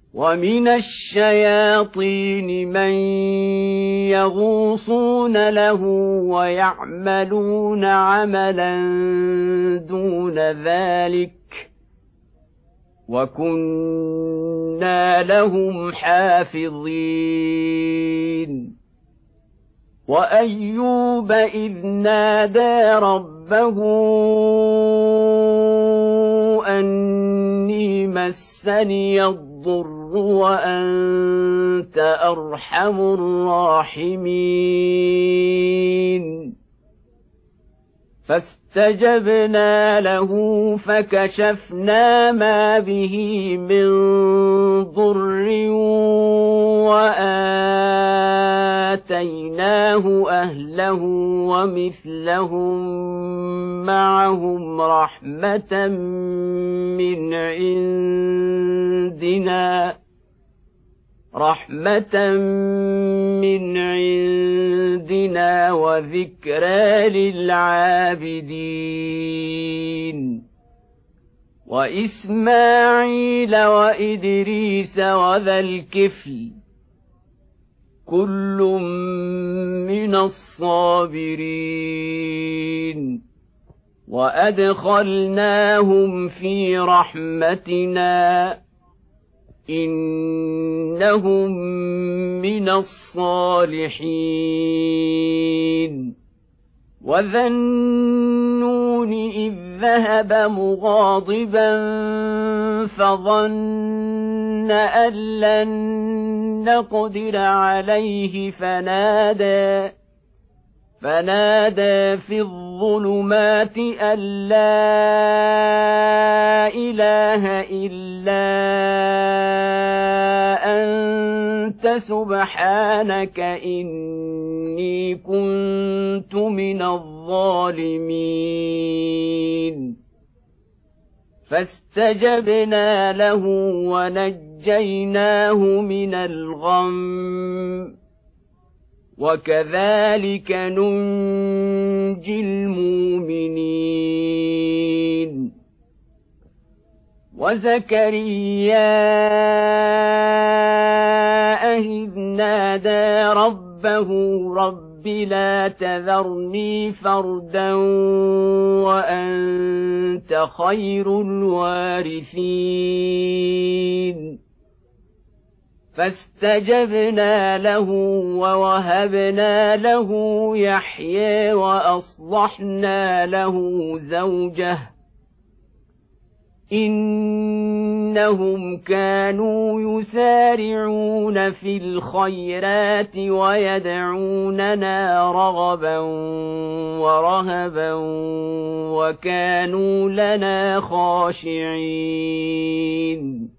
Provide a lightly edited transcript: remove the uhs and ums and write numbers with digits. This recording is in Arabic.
ومن الشياطين من يغوصون له ويعملون عملا دون ذلك وكنا لهم حافظين وأيوب إذ نادى ربه أني مسني الضر وأنت أرحم الراحمين فاستجبنا له فكشفنا ما به من ضر وآتيناه أهله ومثلهم معهم رحمة من عندنا وذكرى للعابدين وإسماعيل وإدريس وذا الكفل كل من الصابرين وأدخلناهم في رحمتنا إنهم من الصالحين وذا النون إذ ذهب مغاضبا فظن أن لن نقدر عليه فنادى في الظلمات أن لا إله إلا أنت سبحانك إني كنت من الظالمين فاستجبنا له ونجيناه من الغم وكذلك ننجي المؤمنين وزكريا إذ نادى ربه رب لا تذرني فردا وأنت خير الوارثين فاستجبنا له ووهبنا له يحيى وأصلحنا له زوجه إنهم كانوا يسارعون في الخيرات ويدعوننا رغبا ورهبا وكانوا لنا خاشعين